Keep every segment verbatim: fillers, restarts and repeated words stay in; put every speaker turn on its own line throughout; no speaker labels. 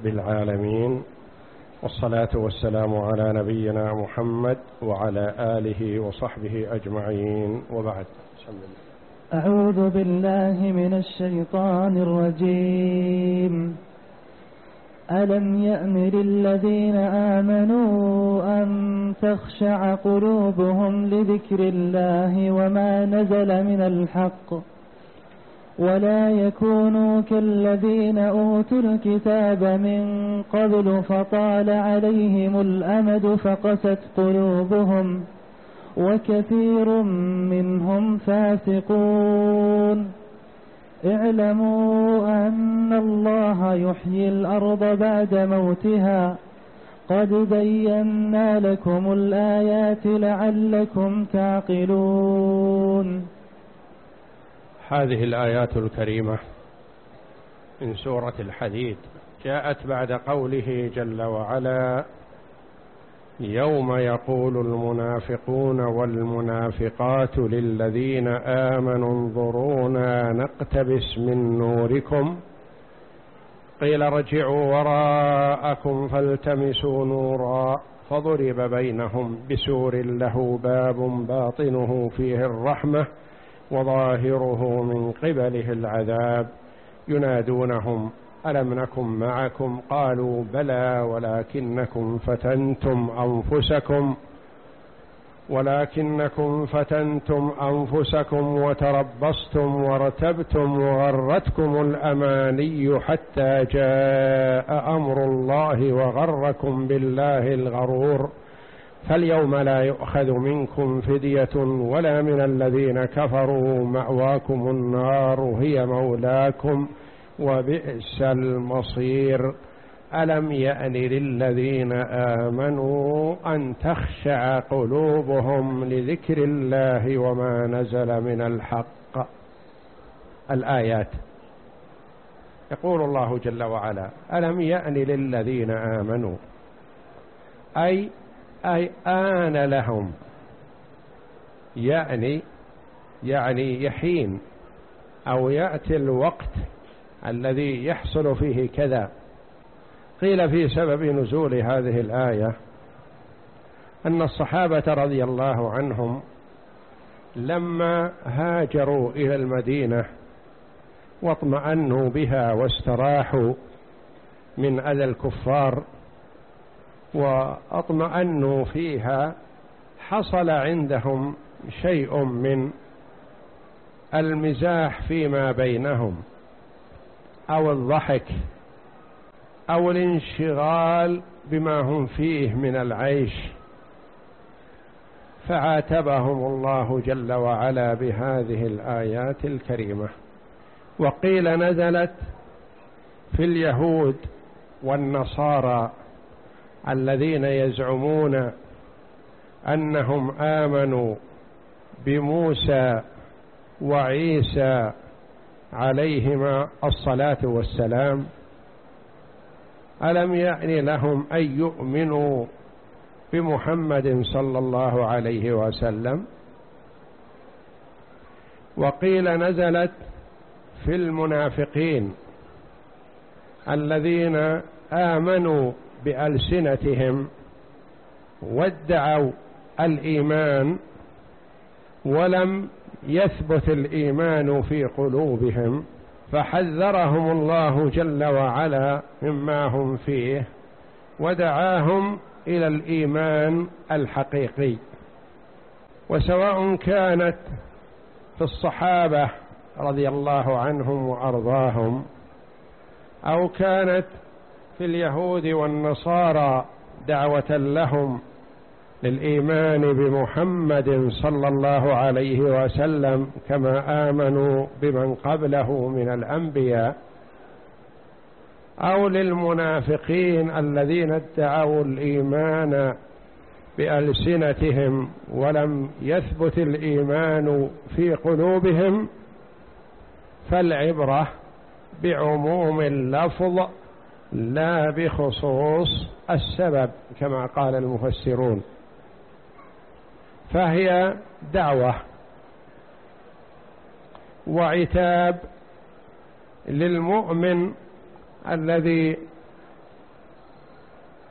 رب العالمين، والصلاة والسلام على نبينا محمد وعلى آله وصحبه أجمعين، وبعد.
أعوذ بالله من الشيطان الرجيم. ألم يأن للذين آمنوا أن تخشع قلوبهم لذكر الله وما نزل من الحق ولا يكونوا كالذين أوتوا الكتاب من قبل فطال عليهم الأمد فقست قلوبهم وكثير منهم فاسقون. اعلموا أن الله يحيي الأرض بعد موتها قد بينا لكم الآيات لعلكم تعقلون.
هذه الآيات الكريمة من سورة الحديد جاءت بعد قوله جل وعلا: يوم يقول المنافقون والمنافقات للذين آمنوا انظرونا نقتبس من نوركم قيل ارجعوا وراءكم فالتمسوا نورا فضرب بينهم بسور له باب باطنه فيه الرحمة وظاهره من قبله العذاب ينادونهم ألم نكن معكم قالوا بلى ولكنكم فتنتم أنفسكم ولكنكم فتنتم أنفسكم وتربصتم وارتبتم وغرتكم الأماني حتى جاء أمر الله وغركم بالله الغرور فاليوم لا يؤخذ منكم فدية ولا من الذين كفروا مأواكم النار هي مولاكم وبئس المصير. ألم يأن للذين آمنوا أن تخشع قلوبهم لذكر الله وما نزل من الحق. الآيات. يقول الله جل وعلا: ألم يأن للذين آمنوا، أي أي آن لهم، يعني يعني يحين أو يأتي الوقت الذي يحصل فيه كذا. قيل في سبب نزول هذه الآية أن الصحابة رضي الله عنهم لما هاجروا إلى المدينة واطمأنوا بها واستراحوا من أذى الكفار واطمأنوا فيها حصل عندهم شيء من المزاح فيما بينهم أو الضحك أو الانشغال بما هم فيه من العيش، فعاتبهم الله جل وعلا بهذه الآيات الكريمة. وقيل نزلت في اليهود والنصارى الذين يزعمون أنهم آمنوا بموسى وعيسى عليهما الصلاة والسلام. ألم يأن لهم أن يؤمنوا بمحمد صلى الله عليه وسلم؟ وقيل نزلت في المنافقين الذين آمنوا بألسنتهم وادعوا الإيمان ولم يثبت الإيمان في قلوبهم، فحذرهم الله جل وعلا مما هم فيه ودعاهم إلى الإيمان الحقيقي. وسواء كانت في الصحابة رضي الله عنهم وأرضاهم أو كانت في اليهود والنصارى دعوة لهم للإيمان بمحمد صلى الله عليه وسلم كما آمنوا بمن قبله من الأنبياء، أو للمنافقين الذين ادعوا الإيمان بألسنتهم ولم يثبت الإيمان في قلوبهم، فالعبرة بعموم اللفظ لا بخصوص السبب كما قال المفسرون. فهي دعوة وعتاب للمؤمن الذي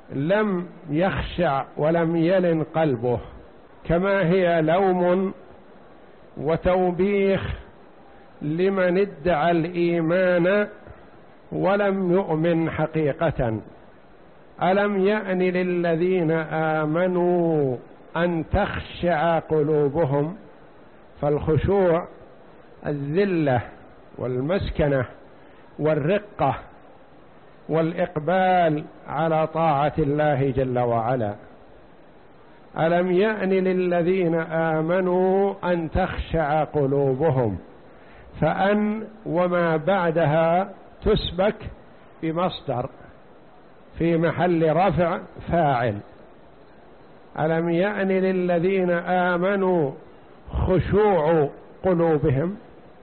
لم يخشع ولم يلن قلبه، كما هي لوم وتوبيخ لمن ادعى الإيمان ولم يؤمن حقيقة. ألم يأن للذين آمنوا أن تخشع قلوبهم؟ فالخشوع الذلة والمسكنة والرقة والإقبال على طاعة الله جل وعلا. ألم يأن للذين آمنوا أن تخشع قلوبهم، فأن وما بعدها تسبك بمصدر في محل رفع فاعل. ألم يأن للذين آمنوا خشوع قلوبهم؟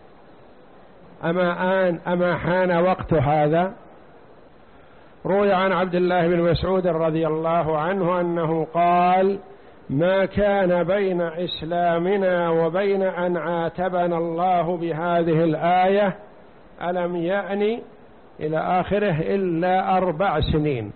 أما آن أما حان وقت هذا؟ روي عن عبد الله بن مسعود رضي الله عنه أنه قال: ما كان بين إسلامنا وبين أن عاتبنا الله بهذه الآية ألم يأن إلى آخره إلا أربع سنين.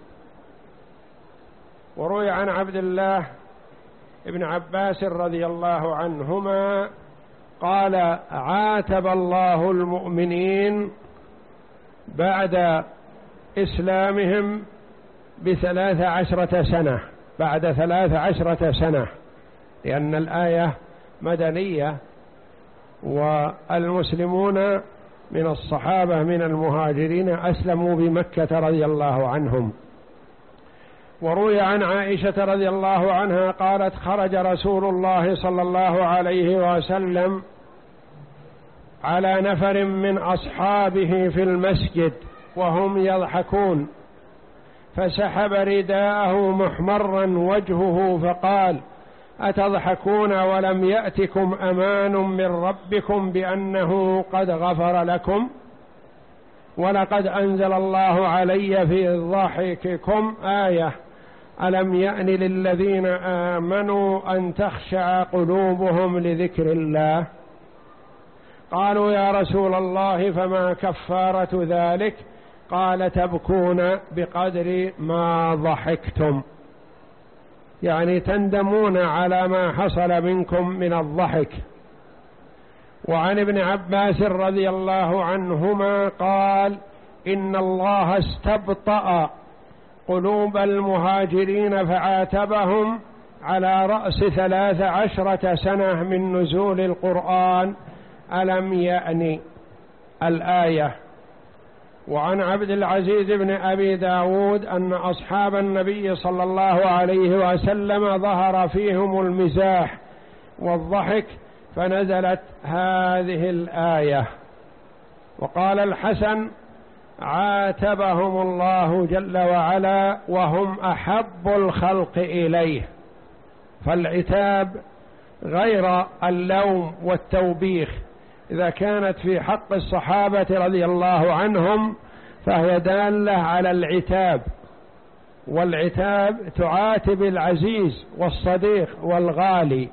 وروي عن عبد الله ابن عباس رضي الله عنهما قال: عاتب الله المؤمنين بعد إسلامهم بثلاث عشرة سنة، بعد ثلاث عشرة سنة، لأن الآية مدنية، والمسلمون من الصحابة من المهاجرين أسلموا بمكة رضي الله عنهم. وروي عن عائشة رضي الله عنها قالت: خرج رسول الله صلى الله عليه وسلم على نفر من أصحابه في المسجد وهم يضحكون، فسحب رداءه محمرا وجهه فقال: أتضحكون ولم يأتكم أمان من ربكم بأنه قد غفر لكم؟ ولقد أنزل الله علي في ضحككم آية: ألم يأن للذين آمنوا أن تخشع قلوبهم لذكر الله؟ قالوا: يا رسول الله فما كفارة ذلك؟ قال: تبكون بقدر ما ضحكتم، يعني تندمون على ما حصل منكم من الضحك. وعن ابن عباس رضي الله عنهما قال: إن الله استبطأ قلوب المهاجرين فعاتبهم على رأس ثلاث عشرة سنة من نزول القرآن ألم يأن الآية. وعن عبد العزيز بن أبي داود أن أصحاب النبي صلى الله عليه وسلم ظهر فيهم المزاح والضحك فنزلت هذه الآية. وقال الحسن: عاتبهم الله جل وعلا وهم أحب الخلق إليه. فالعتاب غير اللوم والتوبيخ إذا كانت في حق الصحابة رضي الله عنهم فهي دالة على العتاب، والعتاب تعاتب العزيز والصديق والغالي.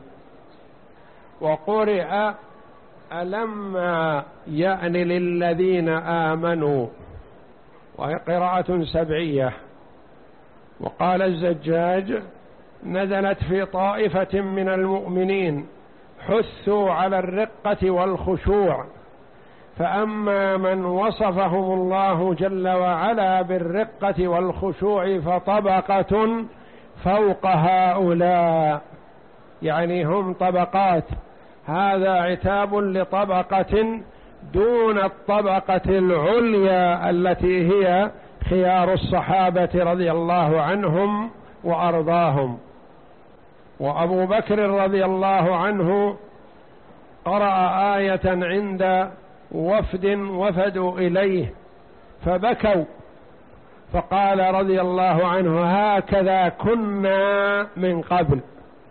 وقرئ: ألما يأن للذين آمنوا، وهي قراءة سبعية. وقال الزجاج: نزلت في طائفة من المؤمنين حثوا على الرقة والخشوع، فأما من وصفهم الله جل وعلا بالرقة والخشوع فطبقة فوق هؤلاء، يعني هم طبقات، هذا عتاب لطبقة دون الطبقة العليا التي هي خيار الصحابة رضي الله عنهم وأرضاهم. وأبو بكر رضي الله عنه قرأ آية عند وفد وفدوا إليه فبكوا، فقال رضي الله عنه: هكذا كنا من قبل،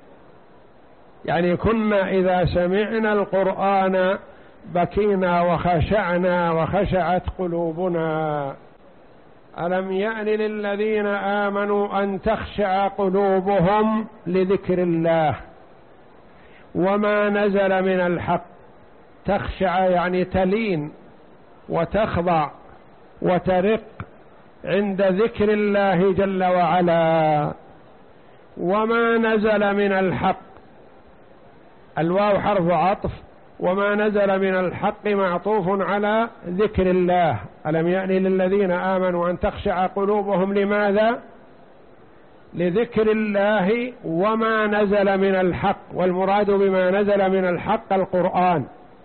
يعني كنا إذا سمعنا القرآن بكينا وخشعنا وخشعت قلوبنا. ألم يأن للذين آمنوا أن تخشع قلوبهم لذكر الله وما نزل من الحق. تخشع يعني تلين وتخضع وترق عند ذكر الله جل وعلا. وما نزل من الحق، الواو حرف عطف، وما نزل من الحق معطوف على ذكر الله. ألم يأن للذين آمنوا أن تخشع قلوبهم لماذا؟ لذكر الله وما نزل من الحق، والمراد بما نزل من الحق القرآن.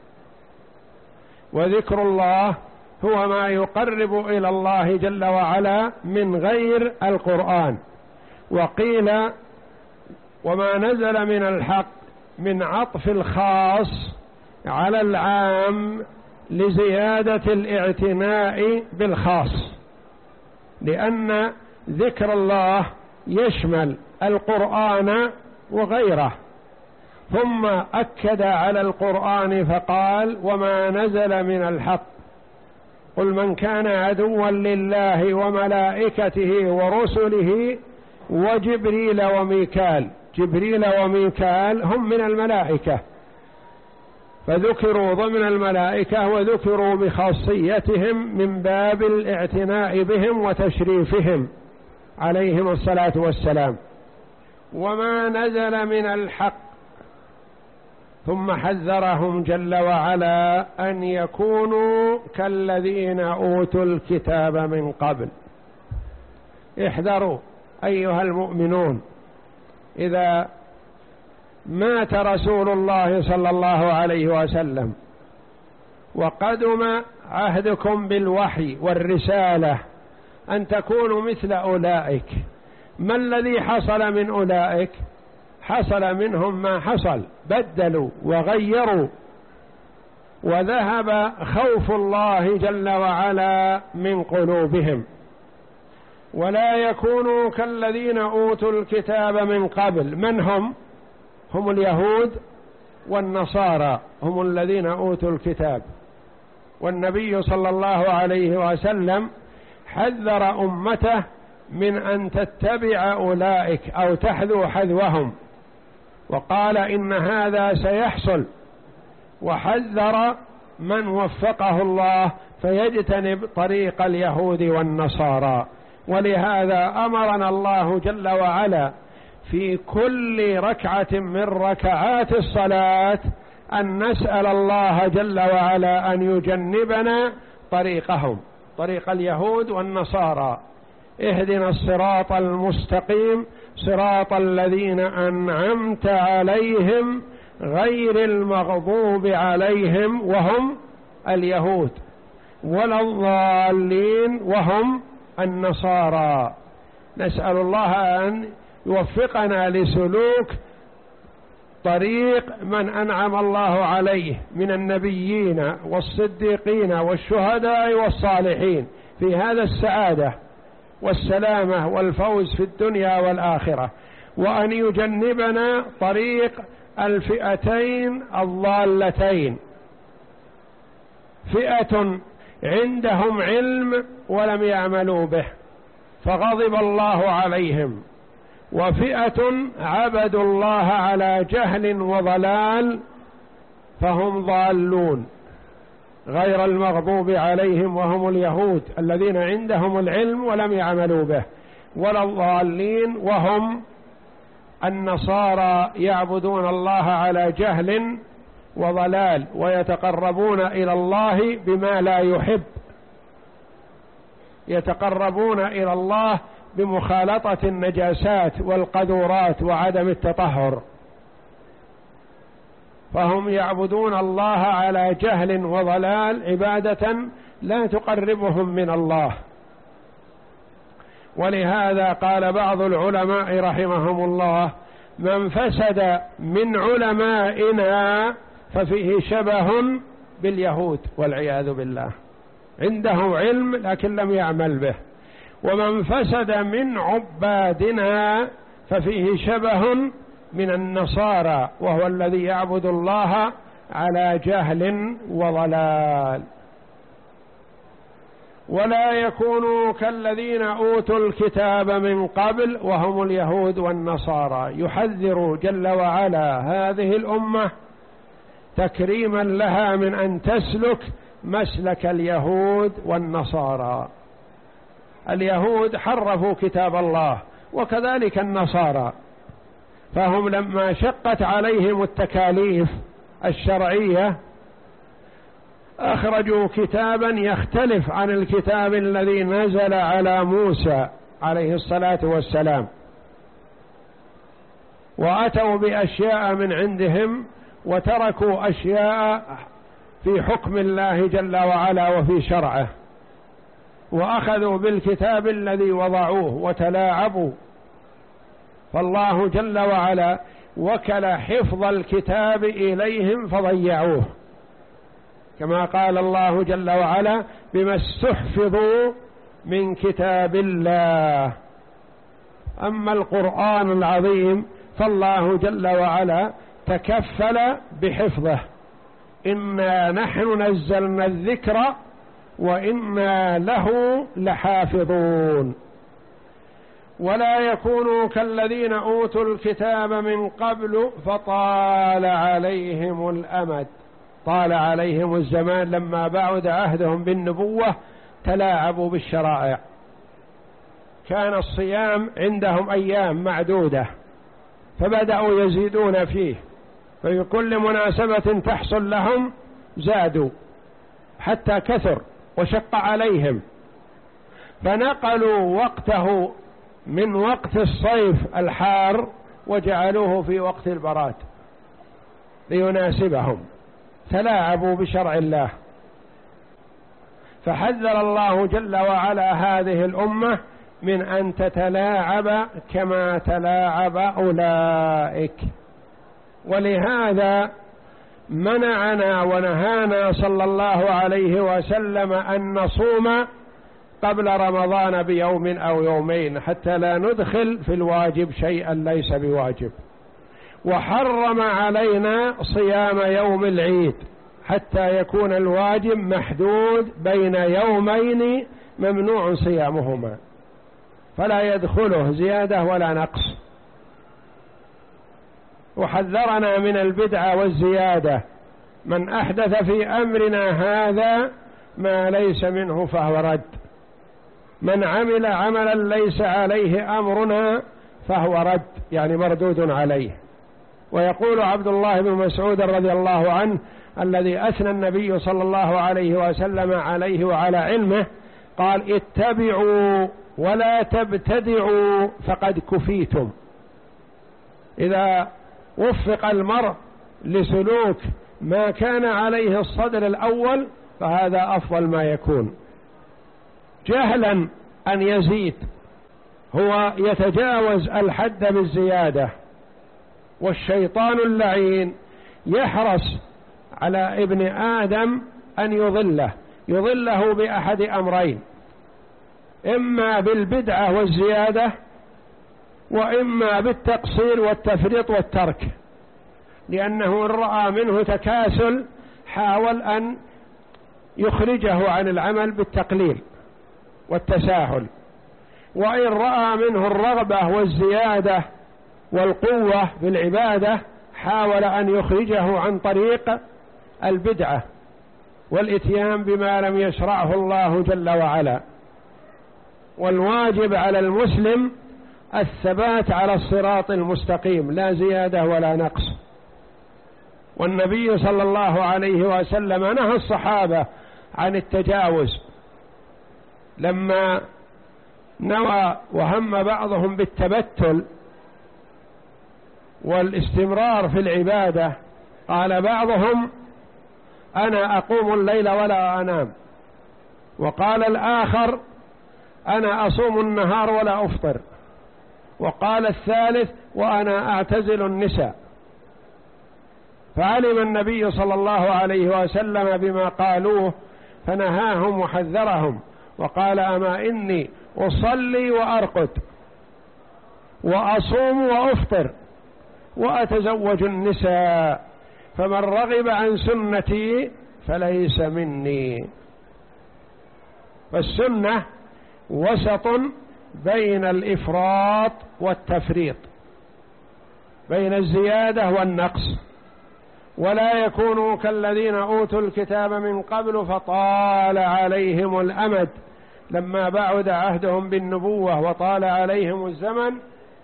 وذكر الله هو ما يقرب إلى الله جل وعلا من غير القرآن. وقيل وما نزل من الحق من عطف الخاص على العام لزيادة الاعتناء بالخاص، لأن ذكر الله يشمل القرآن وغيره، ثم أكد على القرآن فقال وما نزل من الحق. قل من كان عدوا لله وملائكته ورسله وجبريل وميكال. جبريل وميكال هم من الملائكة، فذكروا ضمن الملائكة وذكروا بخاصيتهم من باب الاعتناء بهم وتشريفهم عليهم الصلاة والسلام. وما نزل من الحق، ثم حذرهم جل وعلا أن يكونوا كالذين أوتوا الكتاب من قبل. احذروا أيها المؤمنون، إذا مات رسول الله صلى الله عليه وسلم وقدم عهدكم بالوحي والرسالة أن تكونوا مثل أولئك. ما الذي حصل من أولئك؟ حصل منهم ما حصل، بدلوا وغيروا، وذهب خوف الله جل وعلا من قلوبهم. ولا يكونوا كالذين أوتوا الكتاب من قبل. من هم؟ هم اليهود والنصارى، هم الذين أوتوا الكتاب. والنبي صلى الله عليه وسلم حذر أمته من أن تتبع أولئك أو تحذو حذوهم، وقال إن هذا سيحصل، وحذر من وفقه الله فيجتنب طريق اليهود والنصارى. ولهذا أمرنا الله جل وعلا في كل ركعة من ركعات الصلاة أن نسأل الله جل وعلا أن يجنبنا طريقهم، طريق اليهود والنصارى. اهدنا الصراط المستقيم صراط الذين أنعمت عليهم غير المغضوب عليهم وهم اليهود، ولا الضالين وهم النصارى. نسأل الله أن يوفقنا لسلوك طريق من أنعم الله عليه من النبيين والصديقين والشهداء والصالحين في هذا السعادة والسلامة والفوز في الدنيا والآخرة، وأن يجنبنا طريق الفئتين الضالتين، فئة عندهم علم ولم يعملوا به فغضب الله عليهم، وفئة عبدوا الله على جهل وضلال فهم ضالون غير المغضوب عليهم وهم اليهود الذين عندهم العلم ولم يعملوا به، ولا الضالين وهم النصارى يعبدون الله على جهل وضلال ويتقربون إلى الله بما لا يحب، يتقربون إلى الله بمخالطة النجاسات والقذورات وعدم التطهر، فهم يعبدون الله على جهل وضلال عبادة لا تقربهم من الله. ولهذا قال بعض العلماء رحمهم الله: من فسد من علمائنا ففيه شبه باليهود والعياذ بالله، عنده علم لكن لم يعمل به. ومن فسد من عبادنا ففيه شبه من النصارى وهو الذي يعبد الله على جهل وضلال. ولا يكونوا كالذين أوتوا الكتاب من قبل وهم اليهود والنصارى. يحذر جل وعلا هذه الأمة تكريما لها من أن تسلك مسلك اليهود والنصارى. اليهود حرفوا كتاب الله وكذلك النصارى، فهم لما شقت عليهم التكاليف الشرعية أخرجوا كتابا يختلف عن الكتاب الذي نزل على موسى عليه الصلاة والسلام، وأتوا بأشياء من عندهم وتركوا أشياء في حكم الله جل وعلا وفي شرعه، وأخذوا بالكتاب الذي وضعوه وتلاعبوا، فالله جل وعلا وكل حفظ الكتاب إليهم فضيعوه، كما قال الله جل وعلا بما استحفظوا من كتاب الله. أما القرآن العظيم فالله جل وعلا تكفل بحفظه، إنا نحن نزلنا الذكر وإنا له لحافظون. ولا يكونوا كالذين أوتوا الكتاب من قبل فطال عليهم الأمد، طال عليهم الزمان لما بعد عهدهم بالنبوة تلاعبوا بالشرائع، كان الصيام عندهم أيام معدودة فبدأوا يزيدون فيه، ففي كل مناسبة تحصل لهم زادوا حتى كثر وشق عليهم، فنقلوا وقته من وقت الصيف الحار وجعلوه في وقت البراد ليناسبهم، تلاعبوا بشرع الله. فحذر الله جل وعلا هذه الأمة من أن تتلاعب كما تلاعب أولئك، ولهذا منعنا ونهانا صلى الله عليه وسلم أن نصوم قبل رمضان بيوم أو يومين حتى لا ندخل في الواجب شيئا ليس بواجب، وحرم علينا صيام يوم العيد حتى يكون الواجب محدود بين يومين ممنوع صيامهما فلا يدخله زيادة ولا نقص. وحذرنا من البدعة والزيادة، من أحدث في أمرنا هذا ما ليس منه فهو رد، من عمل عملا ليس عليه أمرنا فهو رد، يعني مردود عليه. ويقول عبد الله بن مسعود رضي الله عنه الذي أثنى النبي صلى الله عليه وسلم عليه وعلى علمه، قال اتبعوا ولا تبتدعوا فقد كفيتم. إذا وفق المرء لسلوك ما كان عليه الصدر الأول فهذا أفضل ما يكون. جهلا أن يزيد هو يتجاوز الحد بالزيادة، والشيطان اللعين يحرص على ابن آدم أن يضله يضله بأحد أمرين، إما بالبدعة والزيادة وإما بالتقصير والتفريط والترك، لأنه إن رأى منه تكاسل حاول أن يخرجه عن العمل بالتقليل والتساهل، وإن رأى منه الرغبة والزيادة والقوة بالعبادة حاول أن يخرجه عن طريق البدعة والإتيان بما لم يشرعه الله جل وعلا. والواجب على المسلم الثبات على الصراط المستقيم، لا زيادة ولا نقص. والنبي صلى الله عليه وسلم نهى الصحابة عن التجاوز لما نوى وهم بعضهم بالتبتل والاستمرار في العبادة، قال بعضهم أنا أقوم الليل ولا أنام، وقال الآخر أنا أصوم النهار ولا أفطر، وقال الثالث وأنا أعتزل النساء. فعلم النبي صلى الله عليه وسلم بما قالوه فنهاهم وحذرهم وقال أما إني أصلي وأرقد وأصوم وأفطر وأتزوج النساء فمن رغب عن سنتي فليس مني. فالسنة وسط بين الإفراط والتفريط، بين الزيادة والنقص، ولا يكونوا كالذين أوتوا الكتاب من قبل فطال عليهم الأمد لما بعد عهدهم بالنبوة وطال عليهم الزمن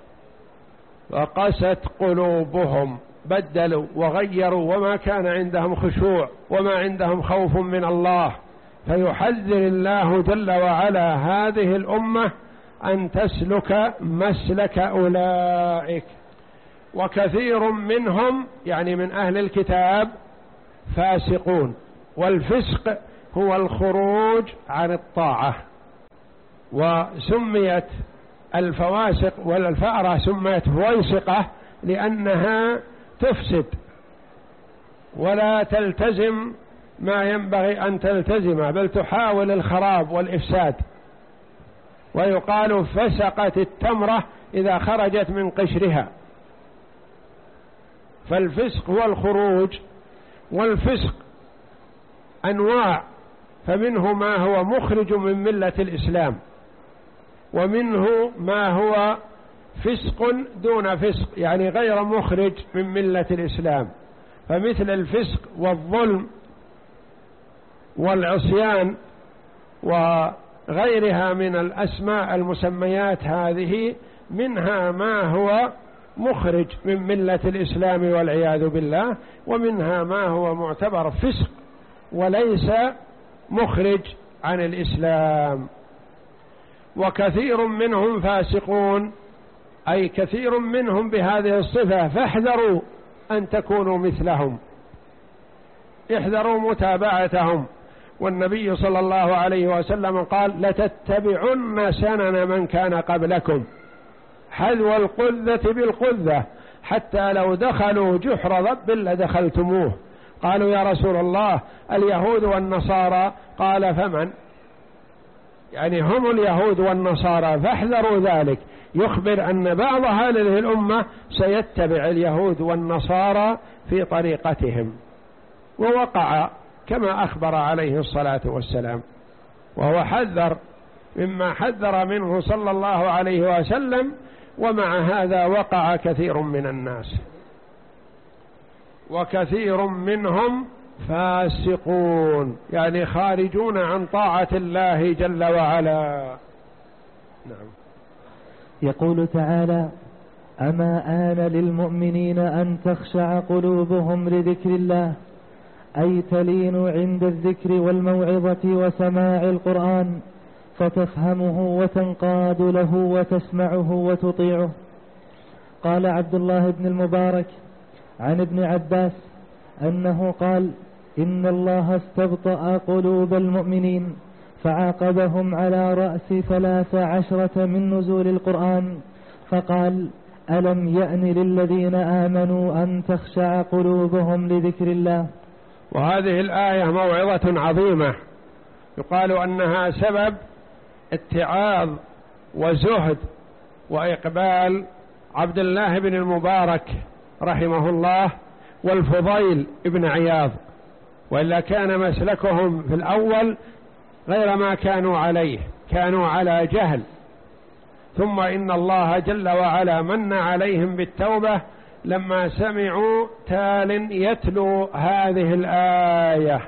وقست قلوبهم، بدلوا وغيروا، وما كان عندهم خشوع وما عندهم خوف من الله. فيحذر الله جل وعلا هذه الأمة أن تسلك مسلك أولئك. وكثير منهم يعني من أهل الكتاب فاسقون، والفسق هو الخروج عن الطاعة. وسميت الفواسق والفأرة سميت فويسقة لأنها تفسد ولا تلتزم ما ينبغي أن تلتزمه، بل تحاول الخراب والإفساد. ويقال فسقت التمرة إذا خرجت من قشرها. فالفسق هو الخروج، والفسق أنواع، فمنه ما هو مخرج من ملة الإسلام، ومنه ما هو فسق دون فسق يعني غير مخرج من ملة الإسلام، فمثل الفسق والظلم والعصيان وغيرها من الأسماء المسميات هذه، منها ما هو مخرج من ملة الإسلام والعياذ بالله، ومنها ما هو معتبر فسق وليس مخرج عن الإسلام. وكثير منهم فاسقون، أي كثير منهم بهذه الصفة، فاحذروا أن تكونوا مثلهم، احذروا متابعتهم. والنبي صلى الله عليه وسلم قال لتتبعن سنن من كان قبلكم حذو القذة بالقذة حتى لو دخلوا جحر ضب لدخلتموه. قالوا يا رسول الله اليهود والنصارى؟ قال فمن؟ يعني هم اليهود والنصارى، فاحذروا ذلك. يخبر أن بعض هذه الأمة سيتبع اليهود والنصارى في طريقتهم، ووقع كما أخبر عليه الصلاة والسلام، وهو حذر مما حذر منه صلى الله عليه وسلم، ومع هذا وقع كثير من الناس. وكثير منهم فاسقون يعني خارجون عن طاعة الله جل وعلا. نعم.
يقول تعالى: أما آن للمؤمنين أن تخشع قلوبهم لذكر الله، أي تلين عند الذكر والموعظة وسماع القرآن، فتفهمه وتنقاد له وتسمعه وتطيعه. قال عبد الله بن المبارك عن ابن عباس أنه قال: إن الله استبطأ قلوب المؤمنين فعاقبهم على رأس ثلاث عشرة من نزول القرآن، فقال: ألم يأن للذين آمنوا أن تخشع قلوبهم لذكر الله.
وهذه الآية موعظة عظيمة، يقال أنها سبب اتعاظ وزهد وإقبال عبد الله بن المبارك رحمه الله والفضيل ابن عياض، وإلا كان مسلكهم في الأول غير ما كانوا عليه، كانوا على جهل، ثم إن الله جل وعلا من عليهم بالتوبة لما سمعوا تال يتلو هذه الآية.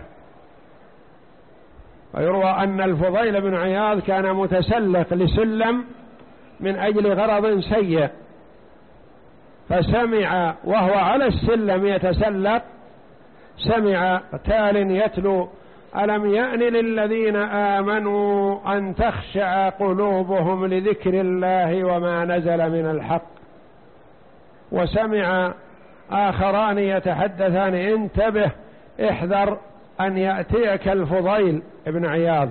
ويروى أن الفضيل بن عياض كان متسلق لسلم من أجل غرض سيء، فسمع وهو على السلم يتسلق سمع تال يتلو: ألم يأن للذين آمنوا أن تخشع قلوبهم لذكر الله وما نزل من الحق. وسمع آخران يتحدثان: انتبه احذر أن يأتيك الفضيل ابن عياض.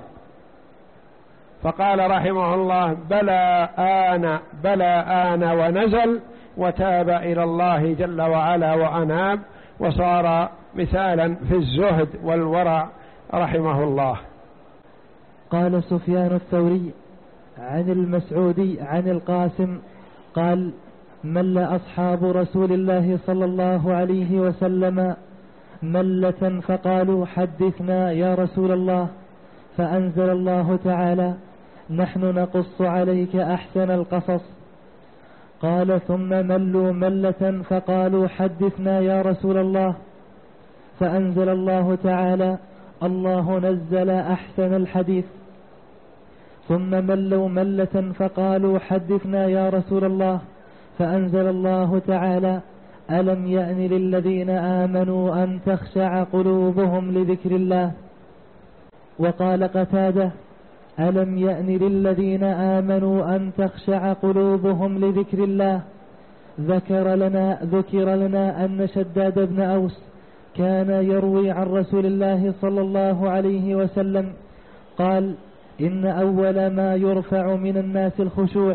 فقال رحمه الله: بلى آن بلى آن ونزل، وتاب إلى الله جل وعلا وأناب، وصار مثالا في الزهد والورع رحمه الله.
قال سفيان الثوري عن المسعودي عن القاسم قال: مل أصحاب رسول الله صلى الله عليه وسلم ملة فقالوا: حدثنا يا رسول الله، فأنزل الله تعالى: نحن نقص عليك أحسن القصص. قال: ثم ملوا ملة فقالوا: حدثنا يا رسول الله، فأنزل الله تعالى: الله نزل أحسن الحديث. ثم ملوا ملة فقالوا حدثنا يا رسول الله، فأنزل الله تعالى: ألم يأن للذين آمنوا أن تخشع قلوبهم لذكر الله. وقال قتادة: ألم يأن للذين آمنوا أن تخشع قلوبهم لذكر الله. ذكر لنا, ذكر لنا أن شداد بن أوس كان يروي عن رسول الله صلى الله عليه وسلم قال: إن أول ما يرفع من الناس الخشوع.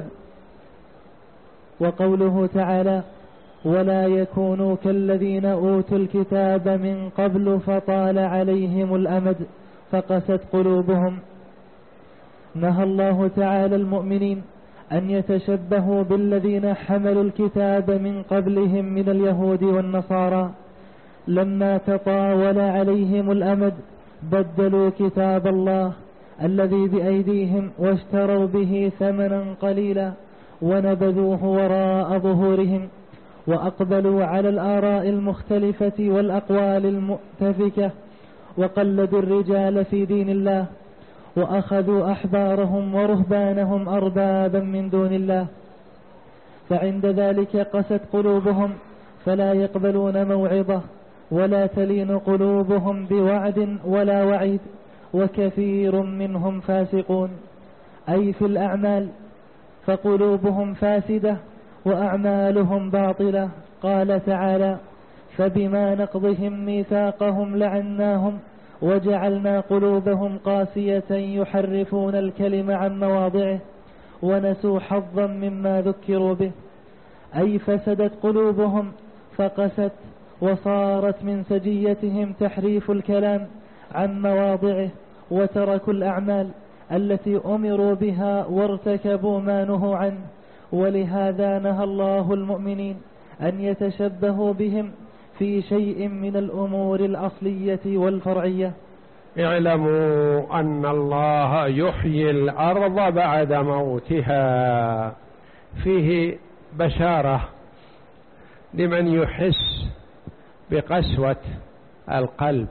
وقوله تعالى: ولا يكونوا كالذين أوتوا الكتاب من قبل فطال عليهم الأمد فقست قلوبهم. نهى الله تعالى المؤمنين أن يتشبهوا بالذين حملوا الكتاب من قبلهم من اليهود والنصارى، لما تطاول عليهم الأمد بدلوا كتاب الله الذي بأيديهم واشتروا به ثمنا قليلا ونبذوه وراء ظهورهم، وأقبلوا على الآراء المختلفة والأقوال المؤتفكة، وقلدوا الرجال في دين الله، وأخذوا أحبارهم ورهبانهم أربابا من دون الله، فعند ذلك قست قلوبهم فلا يقبلون موعظة، ولا تلين قلوبهم بوعد ولا وعيد، وكثير منهم فاسقون، أي في الأعمال، فقلوبهم فاسدة وأعمالهم باطلة. قال تعالى: فبما نقضهم ميثاقهم لعناهم وجعلنا قلوبهم قاسية يحرفون الكلم عن مواضعه ونسوا حظا مما ذكروا به، أي فسدت قلوبهم فقست، وصارت من سجيتهم تحريف الكلام عن مواضعه، وتركوا الأعمال التي أمروا بها وارتكبوا ما نهوا عنه. ولهذا نهى الله المؤمنين أن يتشبهوا بهم في شيء من الأمور الأصلية والفرعية.
اعلموا أن الله يحيي الأرض بعد موتها. فيه بشارة لمن يحس بقسوة القلب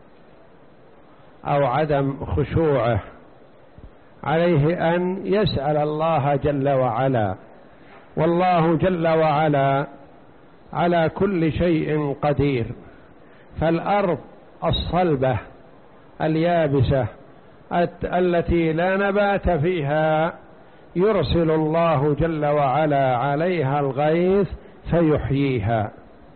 أو عدم خشوعه، عليه أن يسأل الله جل وعلا، والله جل وعلا على كل شيء قدير. فالأرض الصلبة اليابسة التي لا نبات فيها يرسل الله جل وعلا عليها الغيث فيحييها.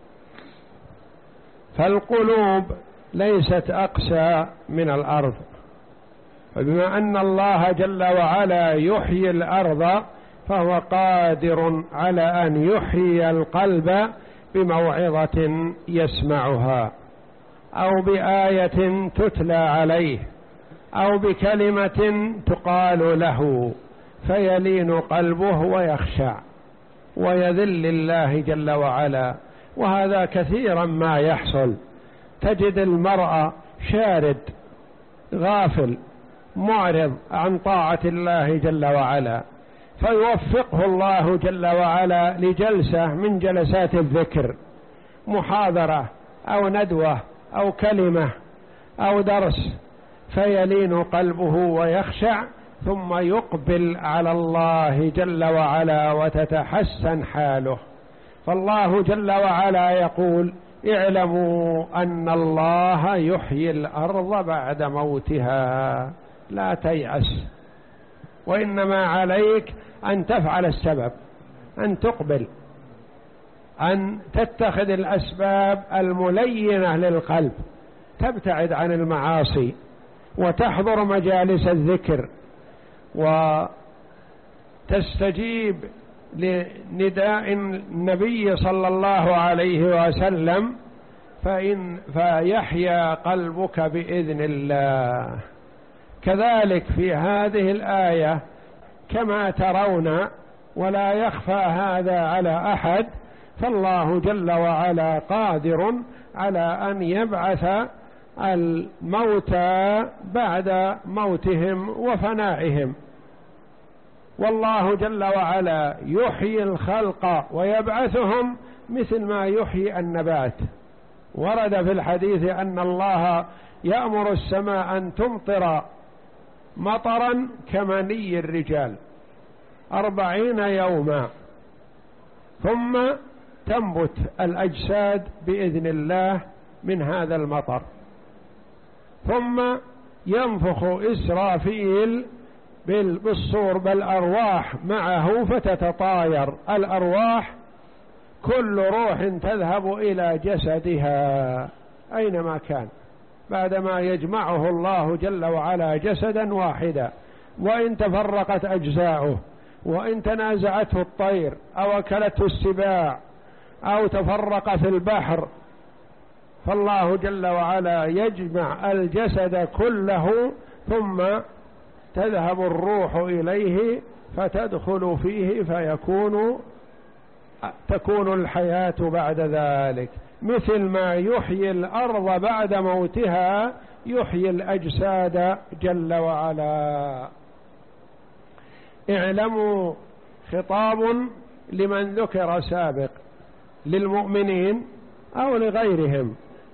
فالقلوب ليست أقسى من الأرض، فبما أن الله جل وعلا يحيي الأرض فهو قادر على أن يحيي القلب بموعظة يسمعها، أو بآية تتلى عليه، أو بكلمة تقال له فيلين قلبه ويخشع ويذل لله جل وعلا. وهذا كثيرا ما يحصل، تجد المرء شارد غافل معرض عن طاعة الله جل وعلا، فيوفقه الله جل وعلا لجلسة من جلسات الذكر، محاضرة أو ندوة أو كلمة أو درس، فيلين قلبه ويخشع، ثم يقبل على الله جل وعلا وتتحسن حاله. فالله جل وعلا يقول: اعلموا أن الله يحيي الأرض بعد موتها. لا تيأس، وإنما عليك أن تفعل السبب، أن تقبل، أن تتخذ الأسباب الملينة للقلب، تبتعد عن المعاصي وتحضر مجالس الذكر وتستجيب لنداء النبي صلى الله عليه وسلم، فإن فيحيا قلبك بإذن الله. كذلك في هذه الآية كما ترون، ولا يخفى هذا على أحد، فالله جل وعلا قادر على أن يبعث الموتى بعد موتهم وفنائهم. والله جل وعلا يحيي الخلق ويبعثهم مثل ما يحيي النبات. ورد في الحديث أن الله يأمر السماء أن تمطر مطرا كمني الرجال أربعين يوما، ثم تنبت الأجساد بإذن الله من هذا المطر، ثم ينفخ إسرافيل بالصور بالأرواح معه فتتطاير الأرواح، كل روح تذهب إلى جسدها أينما كان، بعدما يجمعه الله جل وعلا جسدا واحدا. وإن تفرقت أجزاؤه، وإن تنازعته الطير أو أكلته السباع أو تفرق في البحر، فالله جل وعلا يجمع الجسد كله، ثم تذهب الروح إليه فتدخل فيه فيكون تكون الحياة بعد ذلك، مثل ما يحيي الأرض بعد موتها يحيي الأجساد جل وعلا. اعلموا، خطاب لمن ذكر سابق، للمؤمنين أو لغيرهم،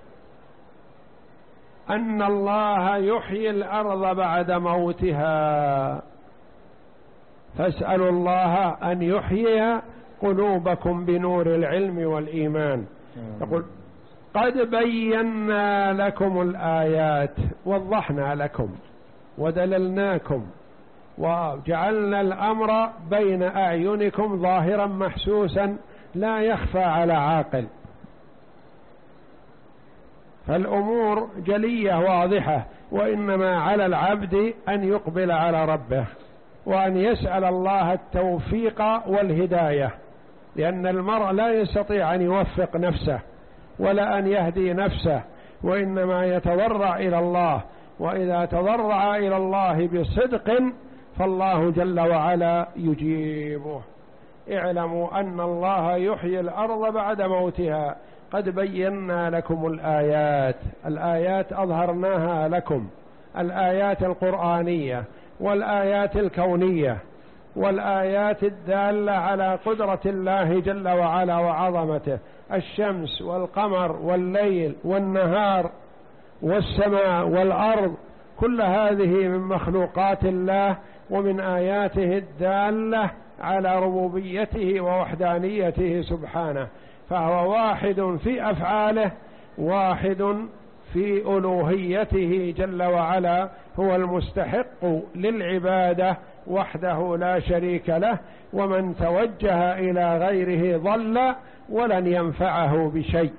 أن الله يحيي الأرض بعد موتها، فاسألوا الله أن يحيي قلوبكم بنور العلم والإيمان. يقول قد بينا لكم الآيات، وضحنا لكم ودللناكم وجعلنا الأمر بين أعينكم ظاهرا محسوسا لا يخفى على عاقل، فالأمور جلية واضحة، وإنما على العبد أن يقبل على ربه وأن يسأل الله التوفيق والهداية، لأن المرء لا يستطيع أن يوفق نفسه ولا أن يهدي نفسه، وإنما يتضرع إلى الله، وإذا تضرع إلى الله بصدق فالله جل وعلا يجيبه. اعلموا أن الله يحيي الأرض بعد موتها، قد بينا لكم الآيات، الآيات أظهرناها لكم، الآيات القرآنية والآيات الكونية والآيات الدالة على قدرة الله جل وعلا وعظمته، الشمس والقمر والليل والنهار والسماء والأرض، كل هذه من مخلوقات الله ومن آياته الدالة على ربوبيته ووحدانيته سبحانه، فهو واحد في أفعاله، واحد في ألوهيته جل وعلا، هو المستحق للعبادة وحده لا شريك له، ومن توجه إلى غيره ضل ولن ينفعه بشيء،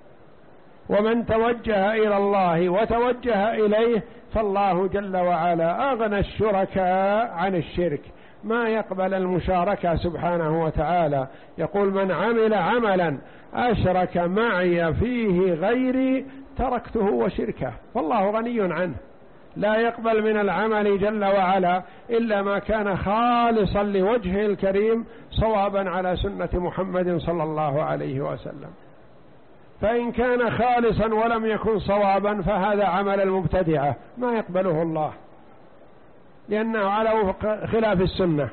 ومن توجه إلى الله وتوجه إليه فالله جل وعلا أغنى الشركاء عن الشرك، ما يقبل المشاركة سبحانه وتعالى. يقول من عمل عملا أشرك معي فيه غيري تركته وشركه، فالله غني عنه، لا يقبل من العمل جل وعلا إلا ما كان خالصا لوجهه الكريم صوابا على سنة محمد صلى الله عليه وسلم، فإن كان خالصا ولم يكن صوابا فهذا عمل المبتدعة ما يقبله الله، لأنه على وفق خلاف السنة.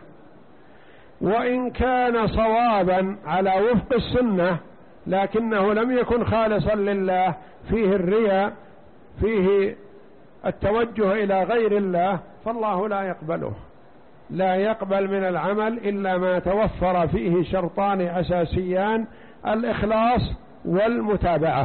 وإن كان صوابا على وفق السنة لكنه لم يكن خالصا لله، فيه الرياء، فيه التوجه إلى غير الله، فالله لا يقبله، لا يقبل من العمل إلا ما توفر فيه شرطان أساسيان، الإخلاص والمتابعة،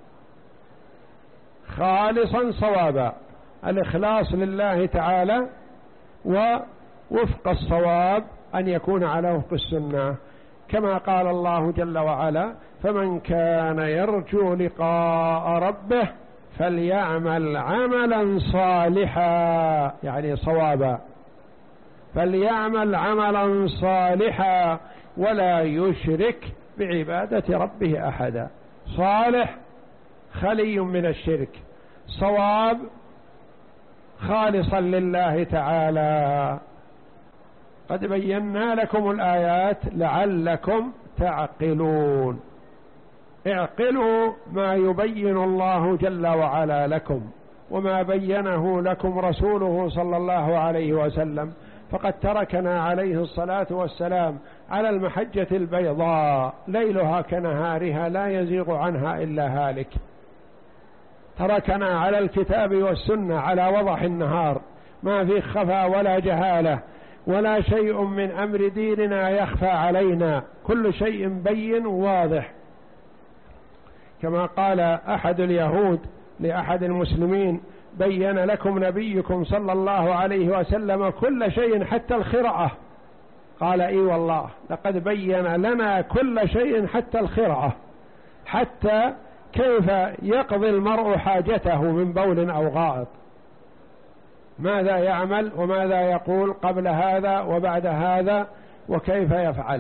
خالصا صوابا، الإخلاص لله تعالى، ووفق الصواب أن يكون على وفق السنة، كما قال الله جل وعلا فمن كان يرجو لقاء ربه فليعمل عملا صالحا، يعني صوابا، فليعمل عملا صالحا ولا يشرك بعبادة ربه أحدا. صالح خلي من الشرك، صواب خالصا لله تعالى. قد بينا لكم الآيات لعلكم تعقلون، اعقلوا ما يبين الله جل وعلا لكم وما بينه لكم رسوله صلى الله عليه وسلم، فقد تركنا عليه الصلاة والسلام على المحجة البيضاء ليلها كنهارها لا يزيغ عنها إلا هالك، تركنا على الكتاب والسنة على وضح النهار، ما في خفاء ولا جهالة ولا شيء من أمر ديننا يخفى علينا، كل شيء بين واضح. كما قال أحد اليهود لأحد المسلمين: بين لكم نبيكم صلى الله عليه وسلم كل شيء حتى الخرعة. قال: إي والله لقد بين لنا كل شيء حتى الخرعة، حتى كيف يقضي المرء حاجته من بول أو غائط، ماذا يعمل وماذا يقول قبل هذا وبعد هذا وكيف يفعل.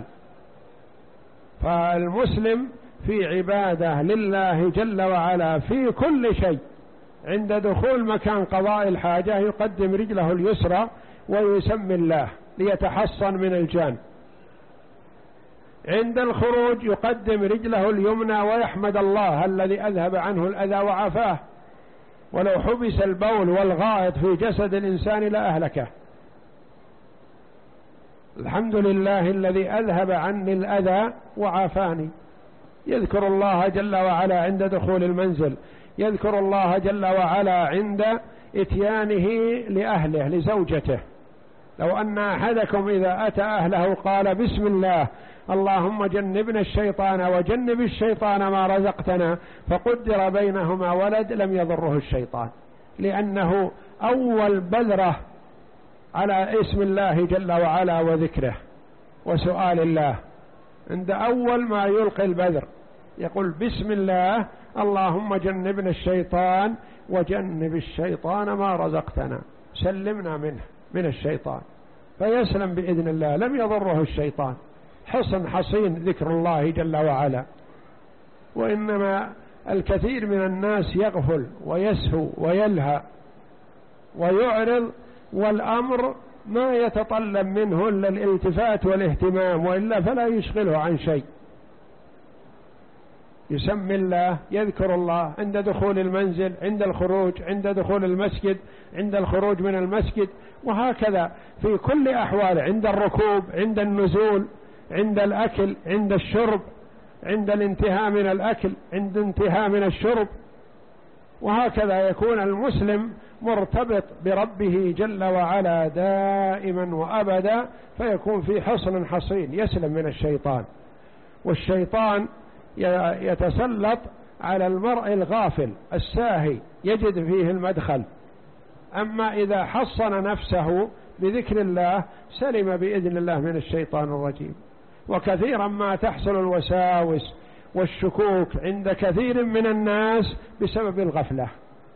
فالمسلم في عبادة لله جل وعلا في كل شيء. عند دخول مكان قضاء الحاجة يقدم رجله اليسرى ويسمي الله ليتحصن من الجان، عند الخروج يقدم رجله اليمنى ويحمد الله الذي أذهب عنه الأذى وعافاه، ولو حبس البول والغائط في جسد الإنسان لأهلكه. الحمد لله الذي أذهب عني الأذى وعافاني. يذكر الله جل وعلا عند دخول المنزل، يذكر الله جل وعلا عند اتيانه لأهله لزوجته. لو أن أحدكم إذا أتى أهله قال: بسم الله اللهم جنبنا الشيطان وجنب الشيطان ما رزقتنا، فقدر بينهما ولد لم يضره الشيطان، لأنه أول بذرة على اسم الله جل وعلا وذكره وسؤال الله. عند أول ما يلقي البذر يقول: بسم الله اللهم جنبنا الشيطان وجنب الشيطان ما رزقتنا، سلمنا منه من الشيطان، فيسلم بإذن الله، لم يضره الشيطان. حصن حصين ذكر الله جل وعلا. وإنما الكثير من الناس يغفل ويسهو ويلهى ويعرض، والأمر ما يتطلب منه إلا الالتفات والاهتمام، وإلا فلا يشغله عن شيء. يسمي الله، يذكر الله عند دخول المنزل، عند الخروج، عند دخول المسجد، عند الخروج من المسجد، وهكذا في كل أحواله، عند الركوب، عند النزول، عند الأكل، عند الشرب، عند الانتهاء من الأكل، عند انتهاء من الشرب. وهكذا يكون المسلم مرتبط بربه جل وعلا دائما وأبدا، فيكون في حصن حصين يسلم من الشيطان. والشيطان يتسلط على المرء الغافل الساهي يجد فيه المدخل، أما إذا حصن نفسه بذكر الله سلم بإذن الله من الشيطان الرجيم. وكثيرا ما تحصل الوساوس والشكوك عند كثير من الناس بسبب الغفلة،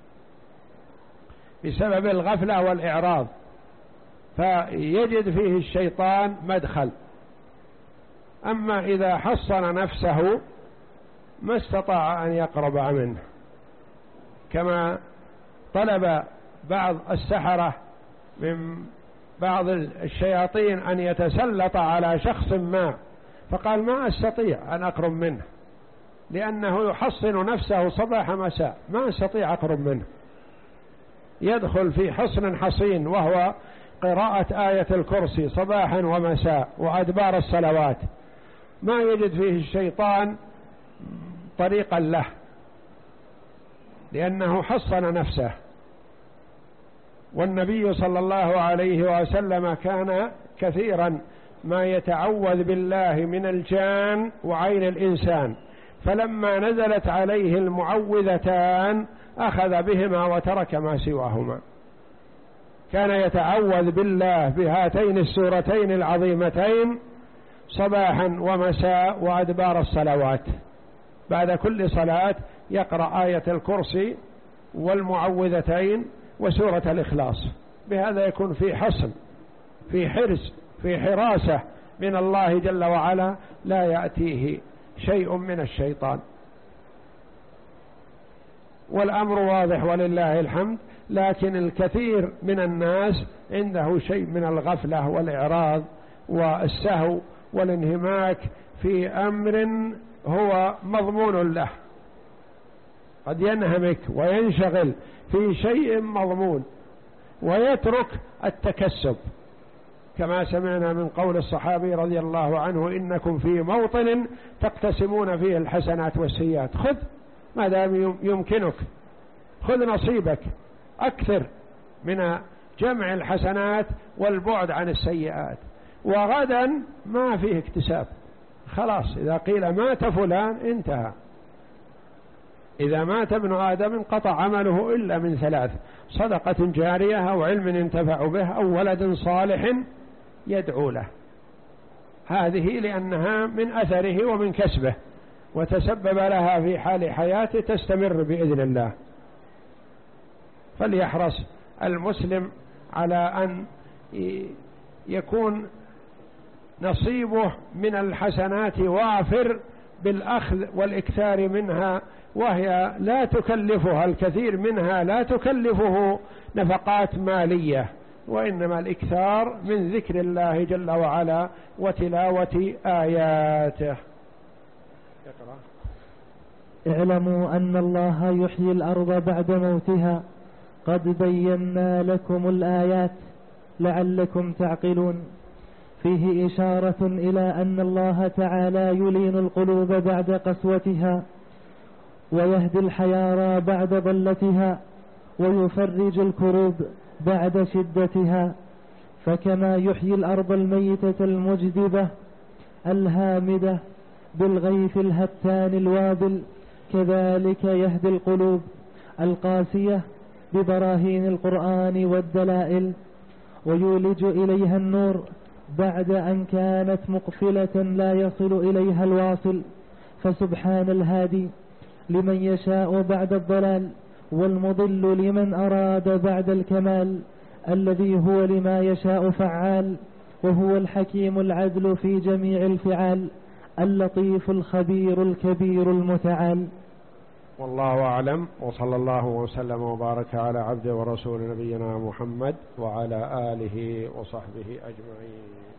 بسبب الغفلة والإعراض، فيجد فيه الشيطان مدخل. أما إذا حصن نفسه ما استطاع أن يقرب منه، كما طلب بعض السحرة من بعض الشياطين أن يتسلط على شخص ما، فقال: ما أستطيع أن أقرب منه، لأنه يحصن نفسه صباح مساء، ما أستطيع أقرب منه. يدخل في حصن حصين وهو قراءة آية الكرسي صباحا ومساء وأدبار الصلوات، ما يجد فيه الشيطان طريقا له، لأنه حصن نفسه. والنبي صلى الله عليه وسلم كان كثيرا ما يتعوذ بالله من الجان وعين الإنسان، فلما نزلت عليه المعوذتان أخذ بهما وترك ما سواهما. كان يتعوذ بالله بهاتين السورتين العظيمتين صباحا ومساء وأدبار الصلوات، بعد كل صلاة يقرأ آية الكرسي والمعوذتين وسورة الإخلاص. بهذا يكون في حصن، في حرص، في حراسة من الله جل وعلا، لا يأتيه شيء من الشيطان. والأمر واضح ولله الحمد، لكن الكثير من الناس عنده شيء من الغفلة والإعراض والسهو والانهماك في أمر هو مضمون له، قد ينهمك وينشغل في شيء مضمون ويترك التكسب، كما سمعنا من قول الصحابي رضي الله عنه: إنكم في موطن تقتسمون فيه الحسنات والسيئات، خذ ما دام يمكنك، خذ نصيبك، أكثر من جمع الحسنات والبعد عن السيئات، وغدا ما فيه اكتساب، خلاص إذا قيل مات فلان انتهى. إذا مات ابن آدم انقطع عمله إلا من ثلاث: صدقة جارية أو علم ينتفع به أو ولد صالح يدعو له. هذه لأنها من أثره ومن كسبه وتسبب لها في حال حياته تستمر بإذن الله. فليحرص المسلم على أن يكون نصيبه من الحسنات وافر بالأخذ والإكثار منها، وهي لا تكلفها الكثير منها لا تكلفه نفقات مالية، وإنما الإكثار من ذكر الله جل وعلا وتلاوة آياته. اقرأ.
اعلموا أن الله يحيي الأرض بعد موتها قد بينا لكم الآيات لعلكم تعقلون. فيه إشارة إلى أن الله تعالى يلين القلوب بعد قسوتها، ويهدي الحيارى بعد ضلتها، ويفرج الكروب بعد شدتها. فكما يحيي الأرض الميتة المجدبة الهامدة بالغيث الهتان الوابل، كذلك يهدي القلوب القاسية ببراهين القرآن والدلائل، ويولج إليها النور بعد أن كانت مقفلة لا يصل إليها الواصل. فسبحان الهادي لمن يشاء بعد الضلال، والمضل لمن أراد بعد الكمال، الذي هو لما يشاء فعال، وهو الحكيم العدل في جميع الفعال، اللطيف الخبير الكبير المتعال.
والله أعلم، وصلى الله وسلم وبارك على عبده ورسول نبينا محمد وعلى آله وصحبه أجمعين.